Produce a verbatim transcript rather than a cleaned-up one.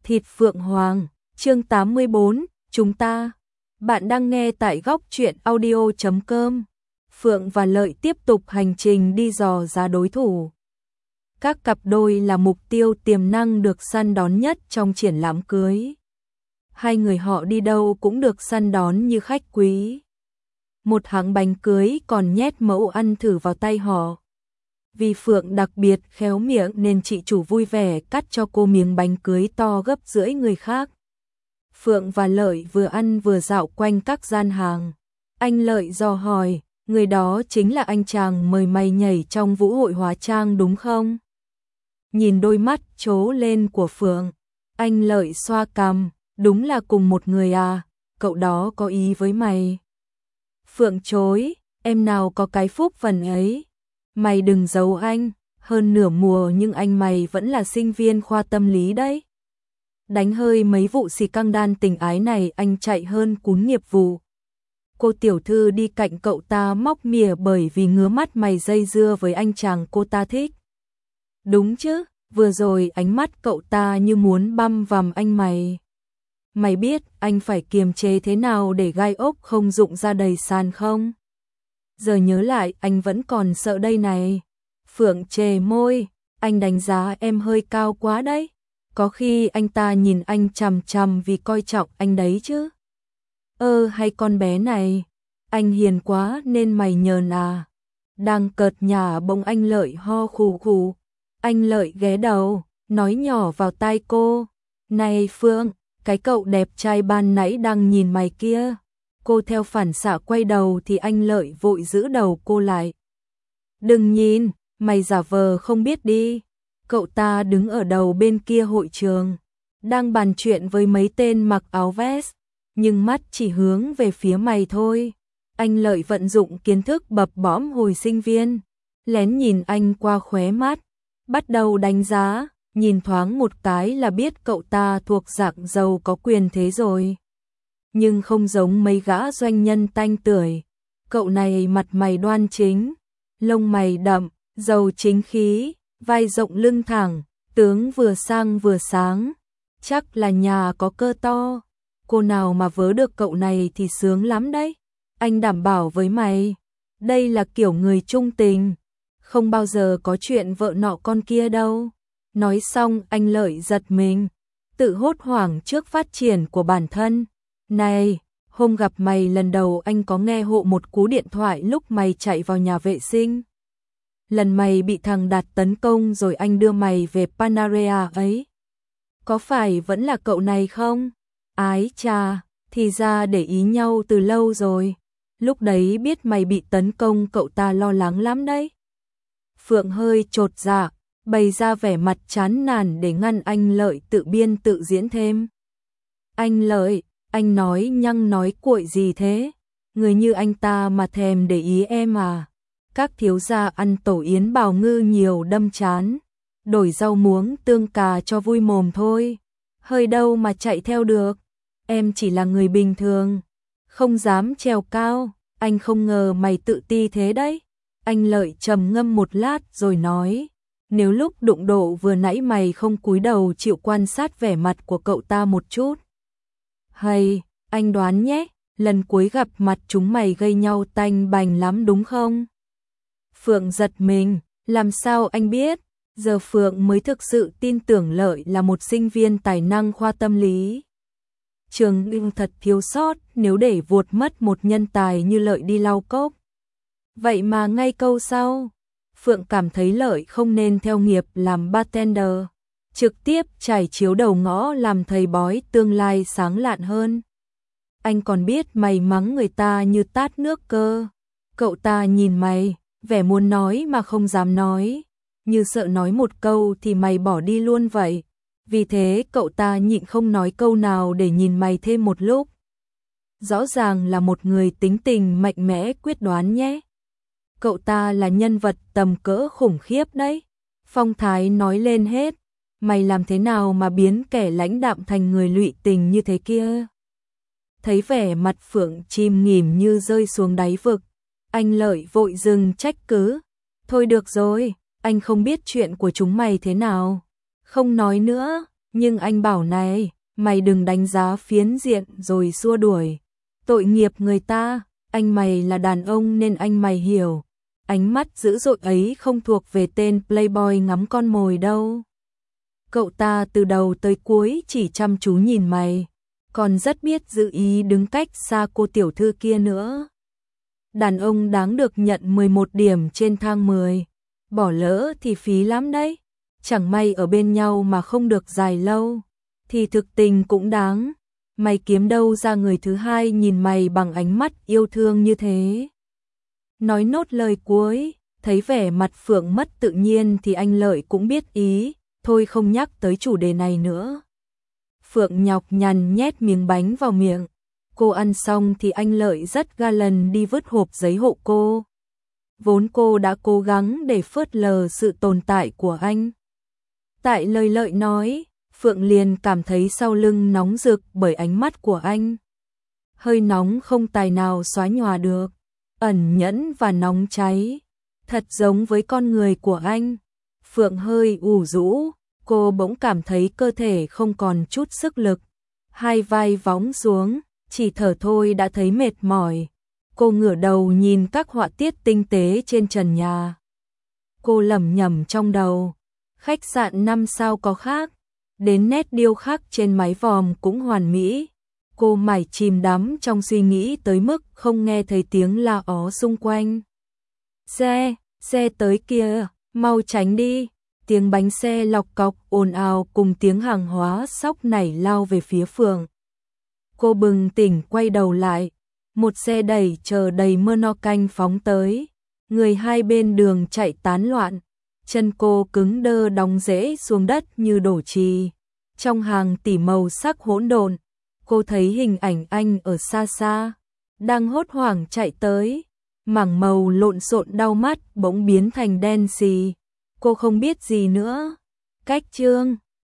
Thịt Phượng Hoàng, chương tám mươi bốn, chúng ta. Bạn đang nghe tại góc truyện audio chấm com. Phượng và Lợi tiếp tục hành trình đi dò ra đối thủ. Các cặp đôi là mục tiêu tiềm năng được săn đón nhất trong triển lãm cưới. Hai người họ đi đâu cũng được săn đón như khách quý. Một hãng bánh cưới còn nhét mẫu ăn thử vào tay họ. Vì Phượng đặc biệt khéo miệng nên chị chủ vui vẻ cắt cho cô miếng bánh cưới to gấp rưỡi người khác. Phượng và Lợi vừa ăn vừa dạo quanh các gian hàng. Anh Lợi dò hỏi, người đó chính là anh chàng mời mày nhảy trong vũ hội hóa trang đúng không? Nhìn đôi mắt trố lên của Phượng, anh Lợi xoa cằm, đúng là cùng một người à, cậu đó có ý với mày. Phượng chối, em nào có cái phúc phần ấy. Mày đừng giấu anh, hơn nửa mùa nhưng anh mày vẫn là sinh viên khoa tâm lý đấy. Đánh hơi mấy vụ xì căng đan tình ái này anh chạy hơn cún nghiệp vụ. Cô tiểu thư đi cạnh cậu ta móc mỉa bởi vì ngứa mắt mày dây dưa với anh chàng cô ta thích. Đúng chứ, vừa rồi ánh mắt cậu ta như muốn băm vằm anh mày. Mày biết anh phải kiềm chế thế nào để gai ốc không rụng ra đầy sàn không? Giờ nhớ lại anh vẫn còn sợ đây này. Phượng chề môi, anh đánh giá em hơi cao quá đấy. Có khi anh ta nhìn anh chằm chằm vì coi trọng anh đấy chứ. Ơ hay con bé này, anh hiền quá nên mày nhờn à. Đang cợt nhả bỗng anh Lợi ho khù khù. Anh Lợi ghé đầu, nói nhỏ vào tai cô. Này Phượng, cái cậu đẹp trai ban nãy đang nhìn mày kia. Cô theo phản xạ quay đầu thì anh Lợi vội giữ đầu cô lại. Đừng nhìn, mày giả vờ không biết đi. Cậu ta đứng ở đầu bên kia hội trường, đang bàn chuyện với mấy tên mặc áo vest, nhưng mắt chỉ hướng về phía mày thôi. Anh Lợi vận dụng kiến thức bập bõm hồi sinh viên, lén nhìn anh qua khóe mắt, bắt đầu đánh giá, nhìn thoáng một cái là biết cậu ta thuộc dạng giàu có quyền thế rồi. Nhưng không giống mấy gã doanh nhân tanh tưởi, cậu này mặt mày đoan chính, lông mày đậm, giàu chính khí, vai rộng lưng thẳng, tướng vừa sang vừa sáng, chắc là nhà có cơ to. Cô nào mà vớ được cậu này thì sướng lắm đấy. Anh đảm bảo với mày, đây là kiểu người trung tình, không bao giờ có chuyện vợ nọ con kia đâu. Nói xong anh Lợi giật mình, tự hốt hoảng trước phát triển của bản thân. Này, hôm gặp mày lần đầu anh có nghe hộ một cú điện thoại lúc mày chạy vào nhà vệ sinh. Lần mày bị thằng Đạt tấn công rồi anh đưa mày về Panarea ấy. Có phải vẫn là cậu này không? Ái chà, thì ra để ý nhau từ lâu rồi. Lúc đấy biết mày bị tấn công cậu ta lo lắng lắm đấy. Phượng hơi chột dạ, bày ra vẻ mặt chán nản để ngăn anh Lợi tự biên tự diễn thêm. Anh Lợi, anh nói nhăng nói cuội gì thế? Người như anh ta mà thèm để ý em à? Các thiếu gia ăn tổ yến bào ngư nhiều đâm chán, đổi rau muống tương cà cho vui mồm thôi. Hơi đâu mà chạy theo được, em chỉ là người bình thường, không dám trèo cao, anh không ngờ mày tự ti thế đấy. Anh Lợi trầm ngâm một lát rồi nói, nếu lúc đụng độ vừa nãy mày không cúi đầu chịu quan sát vẻ mặt của cậu ta một chút. Hay, anh đoán nhé, lần cuối gặp mặt chúng mày gây nhau tanh bành lắm đúng không? Phượng giật mình, làm sao anh biết? Giờ Phượng mới thực sự tin tưởng Lợi là một sinh viên tài năng khoa tâm lý. Trường Đinh thật thiếu sót nếu để vuột mất một nhân tài như Lợi đi lau cốc. Vậy mà ngay câu sau, Phượng cảm thấy Lợi không nên theo nghiệp làm bartender, trực tiếp trải chiếu đầu ngõ làm thầy bói tương lai sáng lạn hơn. Anh còn biết mày mắng người ta như tát nước cơ. Cậu ta nhìn mày, vẻ muốn nói mà không dám nói, như sợ nói một câu thì mày bỏ đi luôn vậy. Vì thế cậu ta nhịn không nói câu nào để nhìn mày thêm một lúc. Rõ ràng là một người tính tình mạnh mẽ quyết đoán nhé. Cậu ta là nhân vật tầm cỡ khủng khiếp đấy. Phong thái nói lên hết, mày làm thế nào mà biến kẻ lãnh đạm thành người lụy tình như thế kia? Thấy vẻ mặt Phượng chìm nghỉm như rơi xuống đáy vực, anh Lợi vội dừng trách cứ. Thôi được rồi, anh không biết chuyện của chúng mày thế nào. Không nói nữa, Nhưng anh bảo này, mày đừng đánh giá phiến diện rồi xua đuổi. Tội nghiệp người ta, anh mày là đàn ông nên anh mày hiểu. Ánh mắt dữ dội ấy không thuộc về tên playboy ngắm con mồi đâu. Cậu ta từ đầu tới cuối chỉ chăm chú nhìn mày, còn rất biết giữ ý đứng cách xa cô tiểu thư kia nữa. Đàn ông đáng được nhận mười một điểm trên thang mười, bỏ lỡ thì phí lắm đấy. Chẳng may ở bên nhau mà không được dài lâu, thì thực tình cũng đáng. Mày kiếm đâu ra người thứ hai nhìn mày bằng ánh mắt yêu thương như thế. Nói nốt lời cuối, thấy vẻ mặt Phượng mất tự nhiên thì anh Lợi cũng biết ý, thôi không nhắc tới chủ đề này nữa. Phượng nhọc nhằn nhét miếng bánh vào miệng. Cô ăn xong thì anh Lợi rất ga lần đi vứt hộp giấy hộ cô. Vốn cô đã cố gắng để phớt lờ sự tồn tại của anh. Tại lời Lợi nói, Phượng liền cảm thấy sau lưng nóng rực bởi ánh mắt của anh. Hơi nóng không tài nào xóa nhòa được, ẩn nhẫn và nóng cháy, thật giống với con người của anh. Phượng hơi ủ rũ, cô bỗng cảm thấy cơ thể không còn chút sức lực. Hai vai vóng xuống, chỉ thở thôi đã thấy mệt mỏi. Cô ngửa đầu nhìn các họa tiết tinh tế trên trần nhà. Cô lẩm nhẩm trong đầu, khách sạn năm sao có khác, đến nét điêu khắc trên mái vòm cũng hoàn mỹ. Cô mải chìm đắm trong suy nghĩ tới mức không nghe thấy tiếng la ó xung quanh. Xe, xe tới kìa, mau tránh đi. Tiếng bánh xe lọc cọc ồn ào cùng tiếng hàng hóa xóc nảy lao về phía Phượng. Cô bừng tỉnh quay đầu lại, một xe đẩy chờ đầy mơ no canh phóng tới. Người hai bên đường chạy tán loạn, chân cô cứng đơ đóng rễ xuống đất như đổ chì. Trong hàng tỷ màu sắc hỗn độn, cô thấy hình ảnh anh ở xa xa, đang hốt hoảng chạy tới. Mảng màu lộn xộn đau mắt bỗng biến thành đen xì. Cô không biết gì nữa. Cách chương